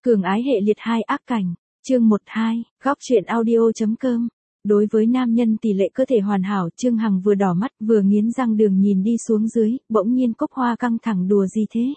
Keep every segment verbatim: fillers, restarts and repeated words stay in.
Cường ái hệ liệt hai ác cảnh, chương một hai, góc truyện audio.com. Đối với nam nhân tỷ lệ cơ thể hoàn hảo, Trương Hằng vừa đỏ mắt vừa nghiến răng đường nhìn đi xuống dưới, bỗng nhiên Cúc Hoa căng thẳng đùa gì thế?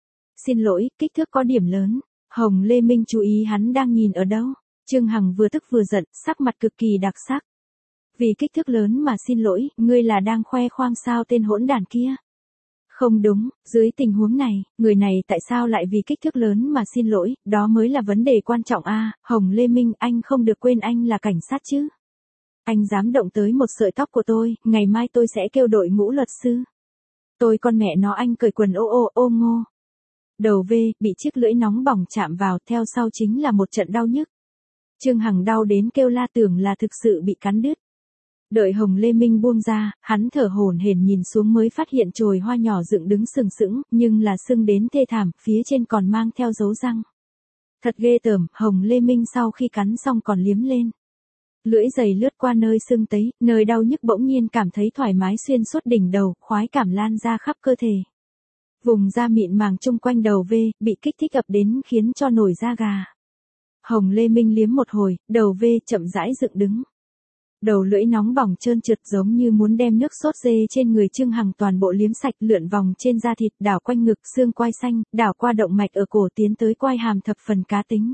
Xin lỗi, kích thước có điểm lớn. Hồng Lê Minh chú ý hắn đang nhìn ở đâu. Trương Hằng vừa tức vừa giận, sắc mặt cực kỳ đặc sắc. Vì kích thước lớn mà xin lỗi, ngươi là đang khoe khoang sao tên hỗn đản kia? Không đúng, dưới tình huống này, người này tại sao lại vì kích thước lớn mà xin lỗi, đó mới là vấn đề quan trọng a. À, Hồng Lê Minh, anh không được quên anh là cảnh sát chứ. Anh dám động tới một sợi tóc của tôi, ngày mai tôi sẽ kêu đội ngũ luật sư. Tôi con mẹ nó anh cởi quần ô ô ô ngô. Đầu V, bị chiếc lưỡi nóng bỏng chạm vào, theo sau chính là một trận đau nhức. Trương Hằng đau đến kêu la, tưởng là thực sự bị cắn đứt. Đợi Hồng Lê Minh buông ra, hắn thở hổn hển nhìn xuống mới phát hiện chồi hoa nhỏ dựng đứng sừng sững, nhưng là sưng đến thê thảm, phía trên còn mang theo dấu răng. Thật ghê tởm, Hồng Lê Minh sau khi cắn xong còn liếm lên. Lưỡi dày lướt qua nơi sưng tấy, nơi đau nhức bỗng nhiên cảm thấy thoải mái xuyên suốt đỉnh đầu, khoái cảm lan ra khắp cơ thể. Vùng da mịn màng chung quanh đầu V, bị kích thích ập đến khiến cho nổi da gà. Hồng Lê Minh liếm một hồi, đầu V chậm rãi dựng đứng. Đầu lưỡi nóng bỏng trơn trượt giống như muốn đem nước sốt dê trên người Trương Hằng toàn bộ liếm sạch, lượn vòng trên da thịt, đảo quanh ngực, xương quai xanh, đảo qua động mạch ở cổ tiến tới quai hàm thập phần cá tính.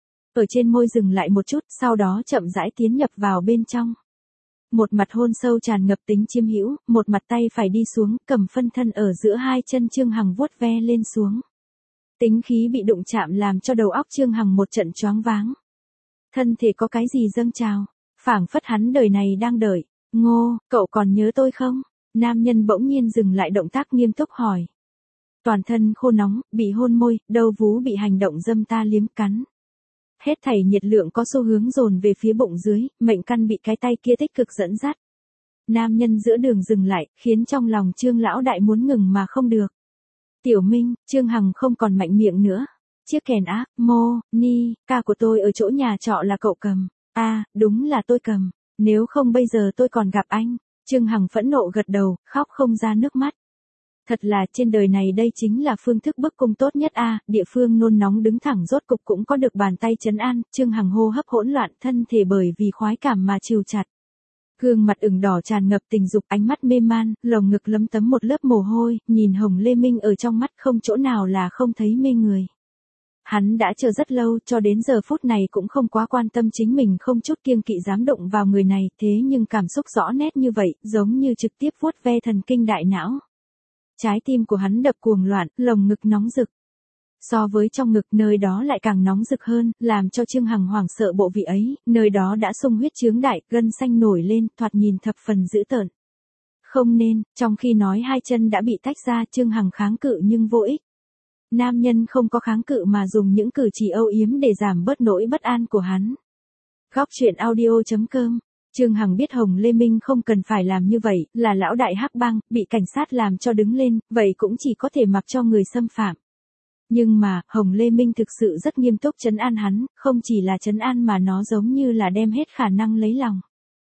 Ở trên môi dừng lại một chút, sau đó chậm rãi tiến nhập vào bên trong. Một mặt hôn sâu tràn ngập tính chiếm hữu, một mặt tay phải đi xuống, cầm phân thân ở giữa hai chân Trương Hằng vuốt ve lên xuống. Tính khí bị đụng chạm làm cho đầu óc Trương Hằng một trận choáng váng. Thân thể có cái gì dâng trào, phảng phất hắn đời này đang đợi. Ngô, cậu còn nhớ tôi không? Nam nhân bỗng nhiên dừng lại động tác nghiêm túc hỏi. Toàn thân khô nóng, bị hôn môi, đầu vú bị hành động dâm ta liếm cắn. Hết thảy nhiệt lượng có xu hướng dồn về phía bụng dưới, mệnh căn bị cái tay kia tích cực dẫn dắt. Nam nhân giữa đường dừng lại, khiến trong lòng Trương lão đại muốn ngừng mà không được. Tiểu Minh, Trương Hằng không còn mạnh miệng nữa. Chiếc kèn ác, mô, ni, ca của tôi ở chỗ nhà trọ là cậu cầm. A, à, đúng là tôi cầm. Nếu không bây giờ tôi còn gặp anh. Trương Hằng phẫn nộ gật đầu, khóc không ra nước mắt. Thật là trên đời này đây chính là phương thức bức cung tốt nhất a. À, địa phương nôn nóng đứng thẳng rốt cục cũng có được bàn tay trấn an. Trương Hằng hô hấp hỗn loạn, thân thể bởi vì khoái cảm mà trìu chặt. Gương mặt ửng đỏ tràn ngập tình dục, ánh mắt mê man, lồng ngực lấm tấm một lớp mồ hôi, nhìn Hồng Lê Minh ở trong mắt không chỗ nào là không thấy mê người. Hắn đã chờ rất lâu, cho đến giờ phút này cũng không quá quan tâm chính mình không chút kiêng kỵ dám động vào người này, thế nhưng cảm xúc rõ nét như vậy, giống như trực tiếp vuốt ve thần kinh đại não. Trái tim của hắn đập cuồng loạn, lồng ngực nóng rực. So với trong ngực, nơi đó lại càng nóng rực hơn, làm cho Trương Hằng hoảng sợ bộ vị ấy, nơi đó đã xung huyết chướng đại, gân xanh nổi lên, thoạt nhìn thập phần dữ tợn. Không nên, trong khi nói hai chân đã bị tách ra, Trương Hằng kháng cự nhưng vô ích. Nam nhân không có kháng cự mà dùng những cử chỉ âu yếm để giảm bớt nỗi bất an của hắn. Góc truyện audio.com. Trương Hằng biết Hồng Lê Minh không cần phải làm như vậy, là lão đại hắc bang, bị cảnh sát làm cho đứng lên, vậy cũng chỉ có thể mặc cho người xâm phạm. Nhưng mà, Hồng Lê Minh thực sự rất nghiêm túc trấn an hắn, không chỉ là trấn an mà nó giống như là đem hết khả năng lấy lòng.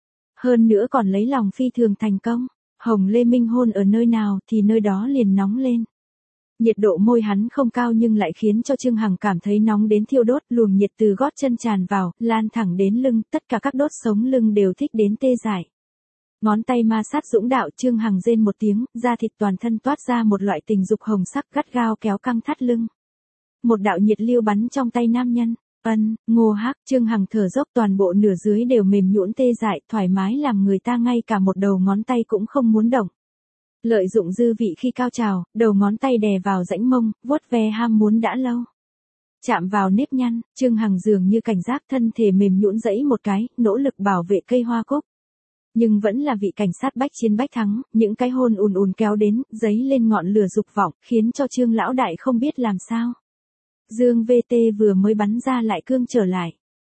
Hơn nữa còn lấy lòng phi thường thành công. Hồng Lê Minh hôn ở nơi nào thì nơi đó liền nóng lên. Nhiệt độ môi hắn không cao nhưng lại khiến cho Trương Hằng cảm thấy nóng đến thiêu đốt, luồng nhiệt từ gót chân tràn vào, lan thẳng đến lưng, tất cả các đốt sống lưng đều thích đến tê dại. Ngón tay ma sát dũng đạo, Trương Hằng rên một tiếng, da thịt toàn thân toát ra một loại tình dục hồng sắc gắt gao kéo căng thắt lưng. Một đạo nhiệt lưu bắn trong tay nam nhân. Ân, Ngô Hắc, Trương Hằng thở dốc, toàn bộ nửa dưới đều mềm nhũn tê dại, thoải mái làm người ta ngay cả một đầu ngón tay cũng không muốn động. Lợi dụng dư vị khi cao trào, đầu ngón tay đè vào rãnh mông, vuốt ve ham muốn đã lâu. Chạm vào nếp nhăn, Trương Hằng dường như cảnh giác, thân thể mềm nhũn dẫy một cái, nỗ lực bảo vệ cây hoa cúc. Nhưng vẫn là vị cảnh sát bách chiến bách thắng, những cái hôn ùn ùn kéo đến, dấy lên ngọn lửa dục vọng, khiến cho Trương lão đại không biết làm sao. Dương vê tê vừa mới bắn ra lại cương trở lại.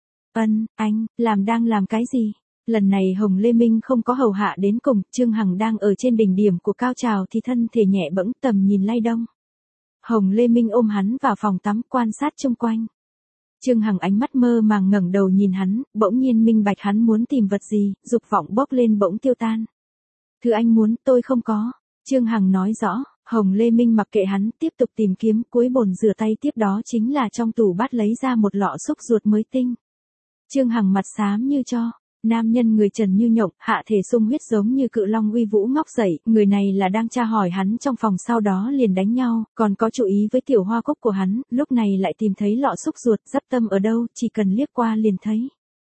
Ân, anh, làm đang làm cái gì? Lần này Hồng Lê Minh không có hầu hạ đến cùng, Trương Hằng đang ở trên đỉnh điểm của cao trào thì thân thể nhẹ bẫng, tầm nhìn lay động. Hồng Lê Minh ôm hắn vào phòng tắm, quan sát xung quanh. Trương Hằng ánh mắt mơ màng ngẩng đầu nhìn hắn, bỗng nhiên minh bạch hắn muốn tìm vật gì, dục vọng bốc lên bỗng tiêu tan. Thứ anh muốn, tôi không có. Trương Hằng nói rõ, Hồng Lê Minh mặc kệ hắn, tiếp tục tìm kiếm, cuối bồn rửa tay tiếp đó chính là trong tủ bát lấy ra một lọ xúc ruột mới tinh. Trương Hằng mặt xám như cho. Nam nhân người trần như nhộng, hạ thể sung huyết giống như cự long uy vũ ngóc dậy, người này là đang tra hỏi hắn trong phòng sau đó liền đánh nhau, còn có chú ý với tiểu hoa cúc của hắn, lúc này lại tìm thấy lọ xúc ruột, dắp tâm ở đâu, chỉ cần liếc qua liền thấy.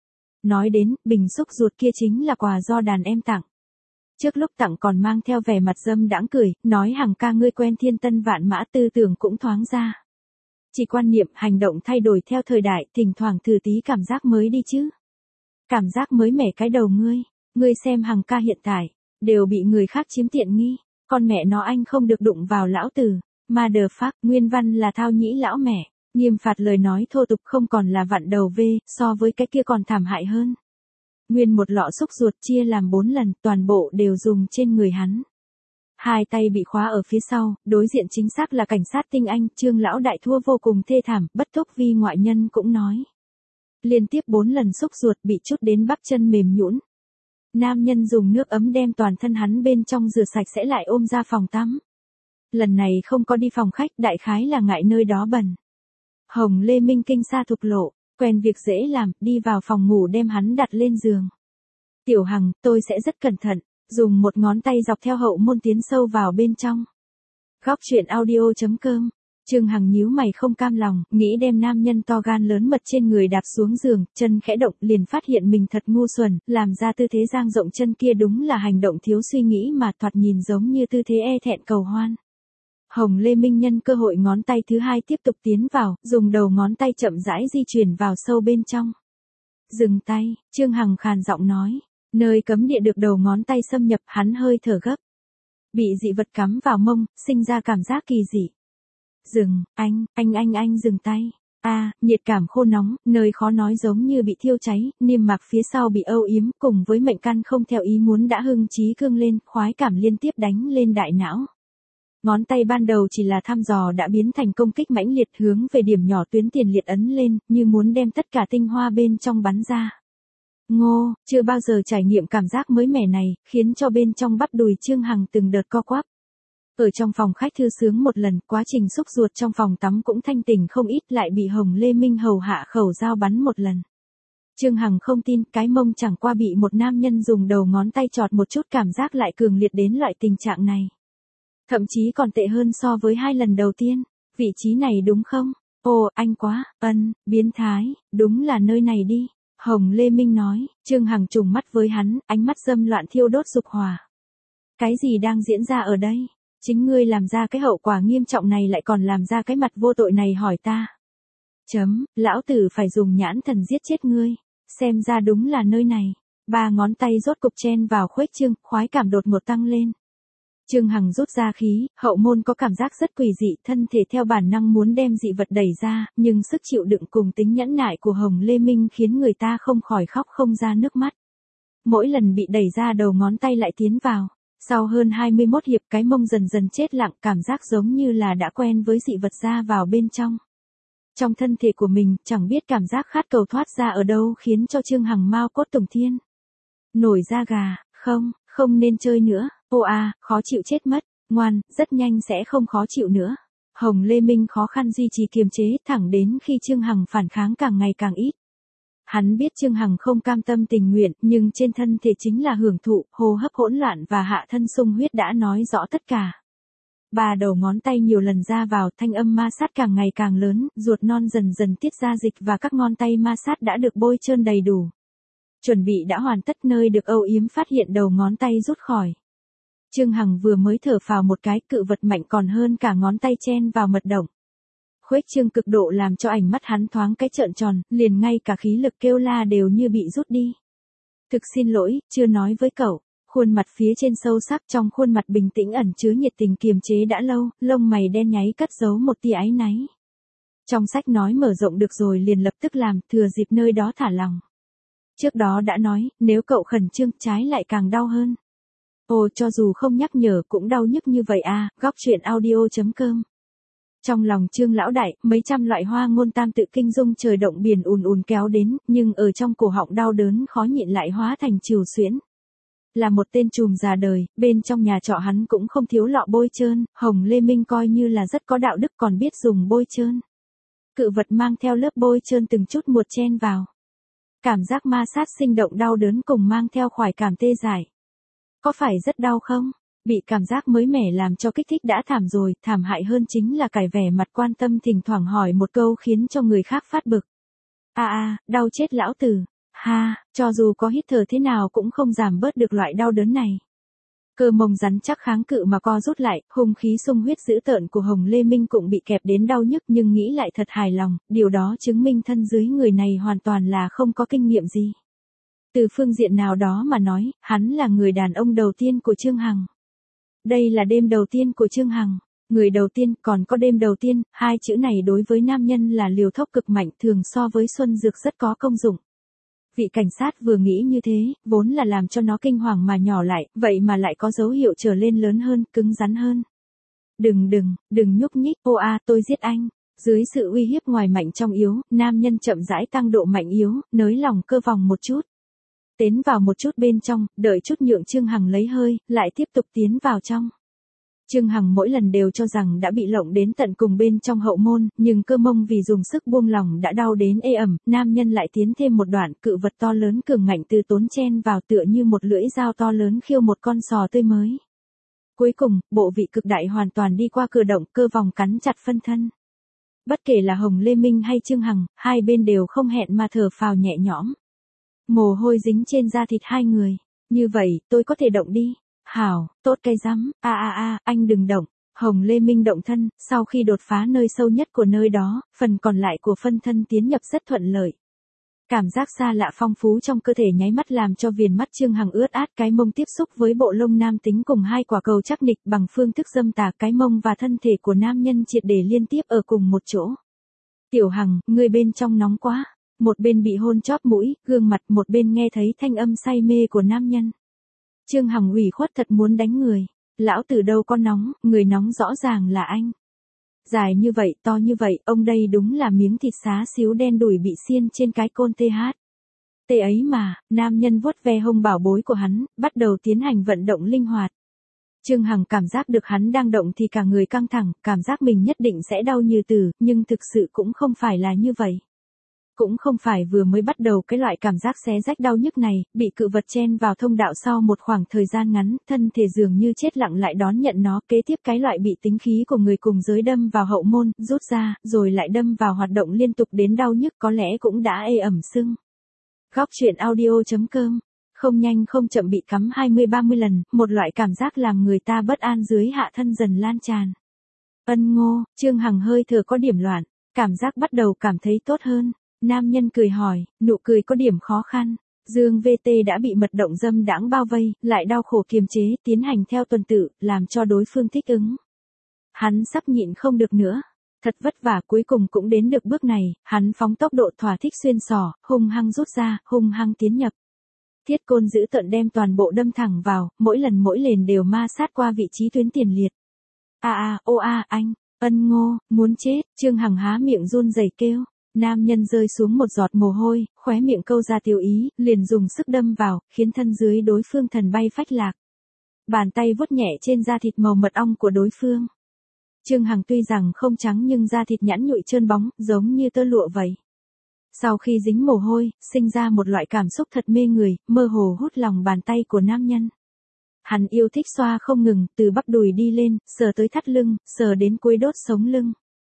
Nói đến, bình xúc ruột kia chính là quà do đàn em tặng. Trước lúc tặng còn mang theo vẻ mặt dâm đãng cười, nói Hằng ca ngươi quen thiên tân vạn mã, tư tưởng cũng thoáng ra. Chỉ quan niệm, hành động thay đổi theo thời đại, thỉnh thoảng thử tí cảm giác mới đi chứ. Cảm giác mới mẻ cái đầu ngươi, ngươi xem Hằng ca hiện tại, đều bị người khác chiếm tiện nghi, con mẹ nó anh không được đụng vào lão tử, mother fuck, nguyên văn là thao nhĩ lão mẹ, nghiêm phạt lời nói thô tục không còn là vặn đầu về, so với cái kia còn thảm hại hơn. Nguyên một lọ xúc ruột chia làm bốn lần, toàn bộ đều dùng trên người hắn. Hai tay bị khóa ở phía sau, đối diện chính xác là cảnh sát tinh anh, Trương lão đại thua vô cùng thê thảm, bất thúc vi ngoại nhân cũng nói. Liên tiếp bốn lần xúc ruột bị chút đến bắp chân mềm nhũn. Nam nhân dùng nước ấm đem toàn thân hắn bên trong rửa sạch sẽ lại ôm ra phòng tắm. Lần này không có đi phòng khách, đại khái là ngại nơi đó bẩn. Hồng Lê Minh kinh xa thục lộ, quen việc dễ làm, đi vào phòng ngủ đem hắn đặt lên giường. Tiểu Hằng, tôi sẽ rất cẩn thận, dùng một ngón tay dọc theo hậu môn tiến sâu vào bên trong. Góc truyện audio chấm com. Trương Hằng nhíu mày không cam lòng, nghĩ đem nam nhân to gan lớn mật trên người đạp xuống giường, chân khẽ động liền phát hiện mình thật ngu xuẩn, làm ra tư thế dang rộng chân kia đúng là hành động thiếu suy nghĩ mà thoạt nhìn giống như tư thế e thẹn cầu hoan. Hồng Lê Minh nhân cơ hội ngón tay thứ hai tiếp tục tiến vào, dùng đầu ngón tay chậm rãi di chuyển vào sâu bên trong. Dừng tay, Trương Hằng khàn giọng nói, nơi cấm địa được đầu ngón tay xâm nhập, hắn hơi thở gấp. Bị dị vật cắm vào mông, sinh ra cảm giác kỳ dị. Dừng, anh, anh anh anh dừng tay. A, à, nhiệt cảm khô nóng, nơi khó nói giống như bị thiêu cháy, niêm mạc phía sau bị âu yếm, cùng với mệnh căn không theo ý muốn đã hưng trí cương lên, khoái cảm liên tiếp đánh lên đại não. Ngón tay ban đầu chỉ là thăm dò đã biến thành công kích mãnh liệt hướng về điểm nhỏ tuyến tiền liệt ấn lên, như muốn đem tất cả tinh hoa bên trong bắn ra. Ngô, chưa bao giờ trải nghiệm cảm giác mới mẻ này, khiến cho bên trong bắp đùi Trương Hằng từng đợt co quắp. Ở trong phòng khách thư sướng một lần, quá trình xúc ruột trong phòng tắm cũng thanh tỉnh không ít, lại bị Hồng Lê Minh hầu hạ khẩu dao bắn một lần. Trương Hằng không tin, cái mông chẳng qua bị một nam nhân dùng đầu ngón tay chọt một chút cảm giác lại cường liệt đến loại tình trạng này. Thậm chí còn tệ hơn so với hai lần đầu tiên, vị trí này đúng không? Ồ, anh quá, ân, biến thái, đúng là nơi này đi. Hồng Lê Minh nói, Trương Hằng trùng mắt với hắn, ánh mắt dâm loạn thiêu đốt dục hỏa. Cái gì đang diễn ra ở đây? Chính ngươi làm ra cái hậu quả nghiêm trọng này lại còn làm ra cái mặt vô tội này hỏi ta. Chấm, lão tử phải dùng nhãn thần giết chết ngươi. Xem ra đúng là nơi này. Ba ngón tay rốt cục chen vào khuếch trương, khoái cảm đột ngột tăng lên. Trương Hằng rút ra khí, hậu môn có cảm giác rất quỷ dị, thân thể theo bản năng muốn đem dị vật đẩy ra, nhưng sức chịu đựng cùng tính nhẫn nại của Hồng Lê Minh khiến người ta không khỏi khóc không ra nước mắt. Mỗi lần bị đẩy ra đầu ngón tay lại tiến vào. Sau hơn hai mươi mốt hiệp cái mông dần dần chết lặng, cảm giác giống như là đã quen với dị vật ra vào bên trong. Trong thân thể của mình, chẳng biết cảm giác khát cầu thoát ra ở đâu khiến cho Trương Hằng mau cốt tùng thiên. Nổi da gà, không, không nên chơi nữa, ô à, khó chịu chết mất, ngoan, rất nhanh sẽ không khó chịu nữa. Hồng Lê Minh khó khăn duy trì kiềm chế thẳng đến khi Trương Hằng phản kháng càng ngày càng ít. Hắn biết Trương Hằng không cam tâm tình nguyện, nhưng trên thân thể chính là hưởng thụ, hô hấp hỗn loạn và hạ thân sung huyết đã nói rõ tất cả. Ba đầu ngón tay nhiều lần ra vào, thanh âm ma sát càng ngày càng lớn, ruột non dần dần tiết ra dịch và các ngón tay ma sát đã được bôi trơn đầy đủ. Chuẩn bị đã hoàn tất, nơi được âu yếm phát hiện đầu ngón tay rút khỏi. Trương Hằng vừa mới thở phào một cái, cự vật mạnh còn hơn cả ngón tay chen vào mật động. Khuếch trương cực độ làm cho ảnh mắt hắn thoáng cái trợn tròn, liền ngay cả khí lực kêu la đều như bị rút đi. Thực xin lỗi, chưa nói với cậu. Khuôn mặt phía trên sâu sắc, trong khuôn mặt bình tĩnh ẩn chứa nhiệt tình kiềm chế đã lâu, lông mày đen nháy cất giấu một tia áy náy. Trong sách nói mở rộng được rồi liền lập tức làm, thừa dịp nơi đó thả lòng. Trước đó đã nói, nếu cậu khẩn trương, trái lại càng đau hơn. Ồ, cho dù không nhắc nhở cũng đau nhức như vậy à, góc truyện audio chấm com. Trong lòng Trương lão đại, mấy trăm loại hoa ngôn tam tự kinh dung trời động biển ùn ùn kéo đến, nhưng ở trong cổ họng đau đớn khó nhịn lại hóa thành trìu xuyễn. là một tên trùm già đời, bên trong nhà trọ hắn cũng không thiếu lọ bôi trơn, Hồng Lê Minh coi như là rất có đạo đức còn biết dùng bôi trơn. Cự vật mang theo lớp bôi trơn từng chút một chen vào. Cảm giác ma sát sinh động đau đớn cùng mang theo khoái cảm tê dại. Có phải rất đau không? Bị cảm giác mới mẻ làm cho kích thích đã thảm rồi, thảm hại hơn chính là cải vẻ mặt quan tâm thỉnh thoảng hỏi một câu khiến cho người khác phát bực. A a, đau chết lão tử. Ha, cho dù có hít thở thế nào cũng không giảm bớt được loại đau đớn này. Cơ mông rắn chắc kháng cự mà co rút lại, hung khí sung huyết dữ tợn của Hồng Lê Minh cũng bị kẹp đến đau nhức nhưng nghĩ lại thật hài lòng, điều đó chứng minh thân dưới người này hoàn toàn là không có kinh nghiệm gì. Từ phương diện nào đó mà nói, hắn là người đàn ông đầu tiên của Trương Hằng. Đây là đêm đầu tiên của Trương Hằng. Người đầu tiên, còn có đêm đầu tiên, hai chữ này đối với nam nhân là liều thuốc cực mạnh thường so với xuân dược rất có công dụng. Vị cảnh sát vừa nghĩ như thế, vốn là làm cho nó kinh hoàng mà nhỏ lại, vậy mà lại có dấu hiệu trở lên lớn hơn, cứng rắn hơn. Đừng đừng, đừng nhúc nhích, ô a tôi giết anh. Dưới sự uy hiếp ngoài mạnh trong yếu, nam nhân chậm rãi tăng độ mạnh yếu, nới lỏng cơ vòng một chút. Tiến vào một chút bên trong, đợi chút nhượng Trương Hằng lấy hơi, lại tiếp tục tiến vào trong. Trương Hằng mỗi lần đều cho rằng đã bị lộng đến tận cùng bên trong hậu môn, nhưng cơ mông vì dùng sức buông lỏng đã đau đến ê ẩm, nam nhân lại tiến thêm một đoạn, cự vật to lớn cường ngạnh từ tốn chen vào tựa như một lưỡi dao to lớn khiêu một con sò tươi mới. Cuối cùng, bộ vị cực đại hoàn toàn đi qua cửa động, cơ vòng cắn chặt phân thân. Bất kể là Hồng Lê Minh hay Trương Hằng, hai bên đều không hẹn mà thở phào nhẹ nhõm. Mồ hôi dính trên da thịt hai người. Như vậy, tôi có thể động đi. Hảo, tốt cây rắm, a a a, anh đừng động. Hồng Lê Minh động thân, sau khi đột phá nơi sâu nhất của nơi đó, phần còn lại của phân thân tiến nhập rất thuận lợi. Cảm giác xa lạ phong phú trong cơ thể nháy mắt làm cho viền mắt Trương Hằng ướt át, cái mông tiếp xúc với bộ lông nam tính cùng hai quả cầu chắc nịch bằng phương thức dâm tà, cái mông và thân thể của nam nhân triệt để liên tiếp ở cùng một chỗ. Tiểu Hằng, người bên trong nóng quá. Một bên bị hôn chóp mũi, gương mặt, một bên nghe thấy thanh âm say mê của nam nhân. Trương Hằng ủy khuất thật muốn đánh người. Lão tử đâu có nóng, người nóng rõ ràng là anh. Dài như vậy, to như vậy, ông đây đúng là miếng thịt xá xíu đen đủi bị xiên trên cái côn tê hát. Tê ấy mà, nam nhân vuốt ve hông bảo bối của hắn, bắt đầu tiến hành vận động linh hoạt. Trương Hằng cảm giác được hắn đang động thì cả người căng thẳng, cảm giác mình nhất định sẽ đau như tử, nhưng thực sự cũng không phải là như vậy. Cũng không phải vừa mới bắt đầu cái loại cảm giác xé rách đau nhức này, bị cự vật chen vào thông đạo sau một khoảng thời gian ngắn, thân thể dường như chết lặng lại đón nhận nó, kế tiếp cái loại bị tính khí của người cùng giới đâm vào hậu môn, rút ra, rồi lại đâm vào hoạt động liên tục đến đau nhức có lẽ cũng đã ê ẩm sưng. Góc truyện audio chấm com, không nhanh không chậm bị cắm hai mươi ba mươi lần, một loại cảm giác làm người ta bất an dưới hạ thân dần lan tràn. Ân Ngô, Trương Hằng hơi thở có điểm loạn, cảm giác bắt đầu cảm thấy tốt hơn. Nam nhân cười hỏi, nụ cười có điểm khó khăn. Dương vê tê đã bị mật động dâm đãng bao vây, lại đau khổ kiềm chế, tiến hành theo tuần tự, làm cho đối phương thích ứng. Hắn sắp nhịn không được nữa. Thật vất vả cuối cùng cũng đến được bước này, hắn phóng tốc độ thỏa thích xuyên sỏ, hung hăng rút ra, hung hăng tiến nhập. Thiết côn giữ tận đem toàn bộ đâm thẳng vào, mỗi lần mỗi lền đều ma sát qua vị trí tuyến tiền liệt. A a, ô a, anh, Ân Ngô, muốn chết, Trương Hằng há miệng run rẩy kêu. Nam nhân rơi xuống một giọt mồ hôi, khóe miệng câu ra tiêu ý, liền dùng sức đâm vào, khiến thân dưới đối phương thần bay phách lạc. Bàn tay vuốt nhẹ trên da thịt màu mật ong của đối phương. Trương Hằng tuy rằng không trắng nhưng da thịt nhẵn nhụi trơn bóng, giống như tơ lụa vậy. Sau khi dính mồ hôi, sinh ra một loại cảm xúc thật mê người, mơ hồ hút lòng bàn tay của nam nhân. Hắn yêu thích xoa không ngừng, từ bắp đùi đi lên, sờ tới thắt lưng, sờ đến cuối đốt sống lưng.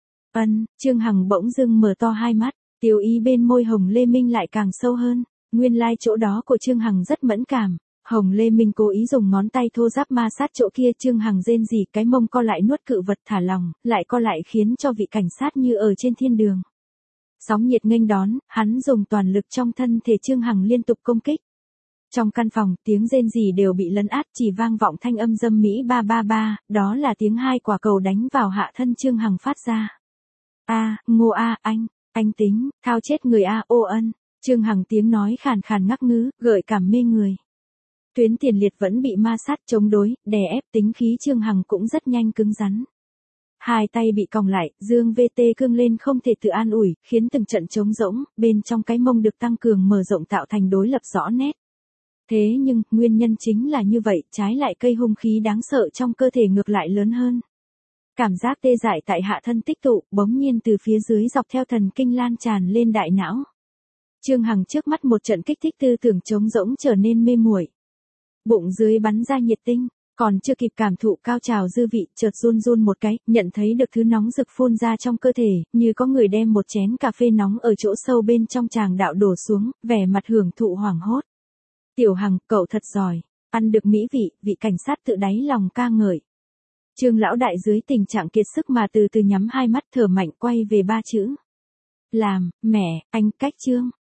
Ân, Trương Hằng bỗng dưng mở to hai mắt, tiêu ý bên môi Hồng Lê Minh lại càng sâu hơn, nguyên lai chỗ đó của Trương Hằng rất mẫn cảm. Hồng Lê Minh cố ý dùng ngón tay thô ráp ma sát chỗ kia, Trương Hằng rên rỉ, cái mông co lại nuốt cự vật thả lỏng, lại co lại khiến cho vị cảnh sát như ở trên thiên đường. Sóng nhiệt nghênh đón, hắn dùng toàn lực trong thân thể Trương Hằng liên tục công kích. Trong căn phòng, tiếng rên rỉ đều bị lấn át, chỉ vang vọng thanh âm dâm mỹ ba ba ba, đó là tiếng hai quả cầu đánh vào hạ thân Trương Hằng phát ra. A, Ngô a, anh, anh tính, thao chết người a, ô Ân. Trương Hằng tiếng nói khàn khàn ngắc ngứ, gợi cảm mê người. Tuyến tiền liệt vẫn bị ma sát chống đối, đè ép, tính khí Trương Hằng cũng rất nhanh cứng rắn. Hai tay bị còng lại, Dương vê tê cương lên không thể tự an ủi, khiến từng trận trống rỗng, bên trong cái mông được tăng cường mở rộng tạo thành đối lập rõ nét. Thế nhưng, nguyên nhân chính là như vậy, trái lại cây hung khí đáng sợ trong cơ thể ngược lại lớn hơn. Cảm giác tê dại tại hạ thân tích tụ, bỗng nhiên từ phía dưới dọc theo thần kinh lan tràn lên đại não. Trương Hằng trước mắt một trận kích thích tư tưởng trống rỗng trở nên mê muội. Bụng dưới bắn ra nhiệt tinh, còn chưa kịp cảm thụ cao trào dư vị, chợt run run một cái, nhận thấy được thứ nóng rực phun ra trong cơ thể, như có người đem một chén cà phê nóng ở chỗ sâu bên trong tràng đạo đổ xuống, vẻ mặt hưởng thụ hoảng hốt. Tiểu Hằng, cậu thật giỏi, ăn được mỹ vị, vị cảnh sát tự đáy lòng ca ngợi. Trương lão đại dưới tình trạng kiệt sức mà từ từ nhắm hai mắt thở mạnh quay về ba chữ. Làm, mẹ, anh, cách Trương.